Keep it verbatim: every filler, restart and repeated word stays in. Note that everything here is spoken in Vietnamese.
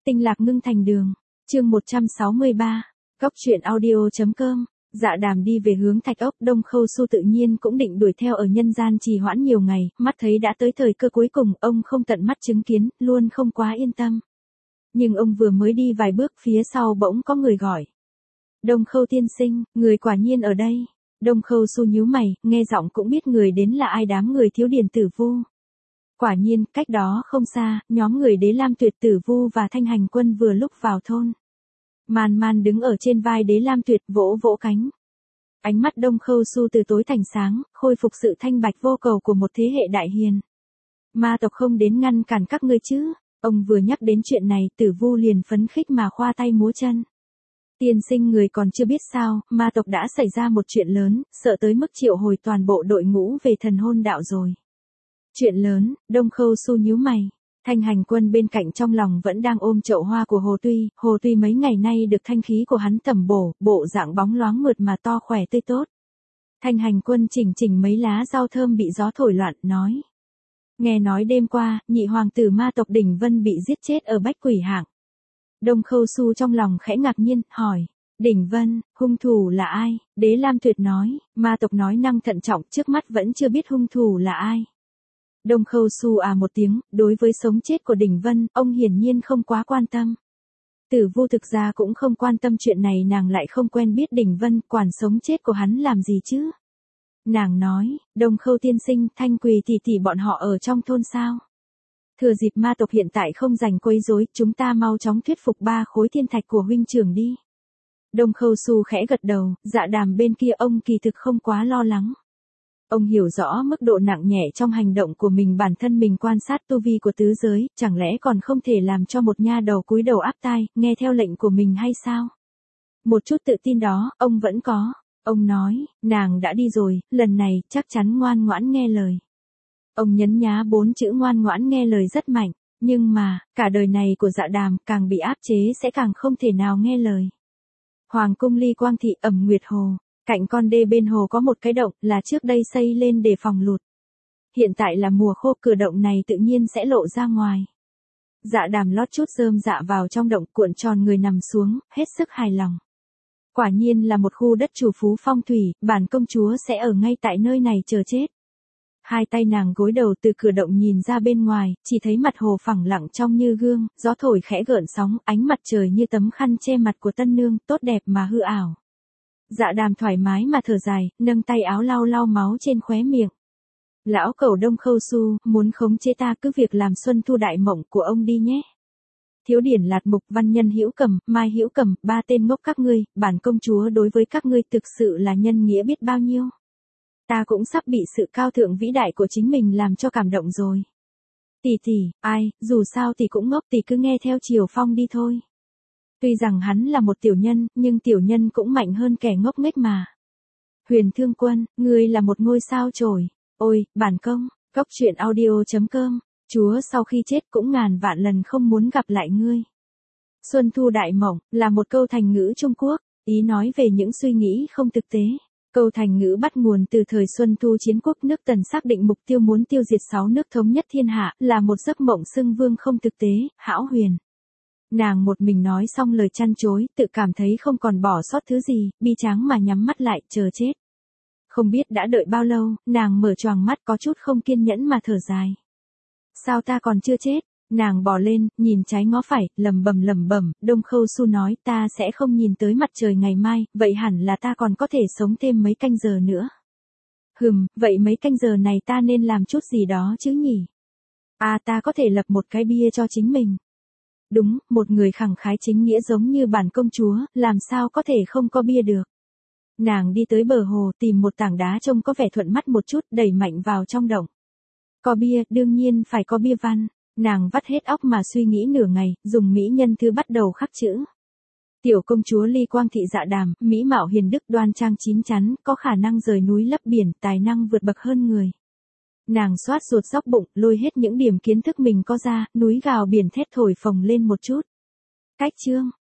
Tinh lạc ngưng thành đường. Chương một trăm sáu mươi ba. Cóc truyện audio.com. Dạ Đàm đi về hướng Thạch Ốc, Đông Khâu Su tự nhiên cũng định đuổi theo ở nhân gian trì hoãn nhiều ngày, mắt thấy đã tới thời cơ cuối cùng, ông không tận mắt chứng kiến, luôn không quá yên tâm. Nhưng ông vừa mới đi vài bước, phía sau bỗng có người gọi. Đông Khâu tiên sinh, người quả nhiên ở đây. Đông Khâu Su nhíu mày, nghe giọng cũng biết người đến là ai, đám người Thiếu Điền Tử Vu. Quả nhiên, cách đó không xa, nhóm người Đế Lam Tuyệt, Tử Vu và Thanh Hành Quân vừa lúc vào thôn. Man Man đứng ở trên vai Đế Lam Tuyệt, vỗ vỗ cánh. Ánh mắt Đông Khâu Su từ tối thành sáng, khôi phục sự thanh bạch vô cầu của một thế hệ đại hiền. Ma tộc không đến ngăn cản các ngươi chứ? Ông vừa nhắc đến chuyện này, Tử Vu liền phấn khích mà khoa tay múa chân. Tiên sinh, người còn chưa biết sao, ma tộc đã xảy ra một chuyện lớn, sợ tới mức triệu hồi toàn bộ đội ngũ về thần hôn đạo rồi. Chuyện lớn? Đông Khâu Su nhíu mày. Thanh Hành Quân bên cạnh trong lòng vẫn đang ôm chậu hoa của Hồ Tuy, Hồ Tuy mấy ngày nay được thanh khí của hắn tẩm bổ, bộ dạng bóng loáng mượt mà to khỏe tươi tốt. Thanh Hành Quân chỉnh chỉnh mấy lá rau thơm bị gió thổi loạn, nói. Nghe nói đêm qua, nhị hoàng tử ma tộc Đỉnh Vân bị giết chết ở Bách Quỷ Hạng. Đông Khâu Su trong lòng khẽ ngạc nhiên, hỏi. Đỉnh Vân, hung thủ là ai? Đế Lam Tuyệt nói, ma tộc nói năng thận trọng, trước mắt vẫn chưa biết hung thủ là ai. Đông Khâu Su à một tiếng, đối với sống chết của Đỉnh Vân, ông hiển nhiên không quá quan tâm. Tử Vu thực ra cũng không quan tâm chuyện này, nàng lại không quen biết Đỉnh Vân, quản sống chết của hắn làm gì chứ. Nàng nói, Đông Khâu tiên sinh, Thanh Quỳ tỷ tỷ bọn họ ở trong thôn sao? Thừa dịp ma tộc hiện tại không rảnh quấy rối, chúng ta mau chóng thuyết phục ba khối thiên thạch của huynh trưởng đi. Đông Khâu Su khẽ gật đầu, Dạ Đàm bên kia ông kỳ thực không quá lo lắng. Ông hiểu rõ mức độ nặng nhẹ trong hành động của mình, bản thân mình quan sát tu vi của tứ giới, chẳng lẽ còn không thể làm cho một nha đầu cúi đầu áp tai, nghe theo lệnh của mình hay sao? Một chút tự tin đó, ông vẫn có. Ông nói, nàng đã đi rồi, lần này, chắc chắn ngoan ngoãn nghe lời. Ông nhấn nhá bốn chữ ngoan ngoãn nghe lời rất mạnh, nhưng mà, cả đời này của Dạ Đàm, càng bị áp chế sẽ càng không thể nào nghe lời. Hoàng cung Ly Quang Thị, Ẩm Nguyệt Hồ. Cạnh con đê bên hồ có một cái động, là trước đây xây lên để phòng lụt. Hiện tại là mùa khô, cửa động này tự nhiên sẽ lộ ra ngoài. Dạ Đàm lót chút rơm dạ vào trong động, cuộn tròn người nằm xuống, hết sức hài lòng. Quả nhiên là một khu đất chủ phú phong thủy, bản công chúa sẽ ở ngay tại nơi này chờ chết. Hai tay nàng gối đầu từ cửa động nhìn ra bên ngoài, chỉ thấy mặt hồ phẳng lặng trong như gương, gió thổi khẽ gợn sóng, ánh mặt trời như tấm khăn che mặt của tân nương, tốt đẹp mà hư ảo. Dạ Đàm thoải mái mà thở dài, nâng tay áo lau lau máu trên khóe miệng. Lão cẩu Đông Khâu Su, muốn khống chế ta cứ việc làm xuân thu đại mộng của ông đi nhé. Thiếu Điển Lạt Mục, Văn Nhân Hữu Cầm, Mai Hữu Cầm, ba tên ngốc các ngươi, bản công chúa đối với các ngươi thực sự là nhân nghĩa biết bao nhiêu. Ta cũng sắp bị sự cao thượng vĩ đại của chính mình làm cho cảm động rồi. Tỷ tỷ, ai, dù sao thì cũng ngốc, tỷ cứ nghe theo Triều Phong đi thôi. Tuy rằng hắn là một tiểu nhân, nhưng tiểu nhân cũng mạnh hơn kẻ ngốc nghếch mà. Huyền Thương Quân, ngươi là một ngôi sao chổi. Ôi, bản công, cóc truyện audio.com, chúa sau khi chết cũng ngàn vạn lần không muốn gặp lại ngươi. Xuân thu đại mộng, là một câu thành ngữ Trung Quốc, ý nói về những suy nghĩ không thực tế. Câu thành ngữ bắt nguồn từ thời Xuân Thu chiến quốc nước Tần xác định mục tiêu muốn tiêu diệt sáu nước thống nhất thiên hạ, là một giấc mộng xưng vương không thực tế, hão huyền. Nàng một mình nói xong lời chăn chối, tự cảm thấy không còn bỏ sót thứ gì, bi tráng mà nhắm mắt lại, chờ chết. Không biết đã đợi bao lâu, nàng mở choàng mắt có chút không kiên nhẫn mà thở dài. Sao ta còn chưa chết? Nàng bò lên, nhìn trái ngó phải, lầm bầm lầm bầm, Đông Khâu Su nói ta sẽ không nhìn tới mặt trời ngày mai, vậy hẳn là ta còn có thể sống thêm mấy canh giờ nữa. Hừm, vậy mấy canh giờ này ta nên làm chút gì đó chứ nhỉ? À, ta có thể lập một cái bia cho chính mình. Đúng, một người khẳng khái chính nghĩa giống như bản công chúa, làm sao có thể không có bia được. Nàng đi tới bờ hồ, tìm một tảng đá trông có vẻ thuận mắt một chút, đẩy mạnh vào trong động. Có bia, đương nhiên phải có bia văn. Nàng vắt hết óc mà suy nghĩ nửa ngày, dùng mỹ nhân thư bắt đầu khắc chữ. Tiểu công chúa Ly Quang Thị Dạ Đàm, mỹ mạo hiền đức đoan trang chín chắn, có khả năng rời núi lấp biển, tài năng vượt bậc hơn người. Nàng xoát ruột dóc bụng, lôi hết những điểm kiến thức mình có ra, núi gào biển thét thổi phồng lên một chút. Cách chương,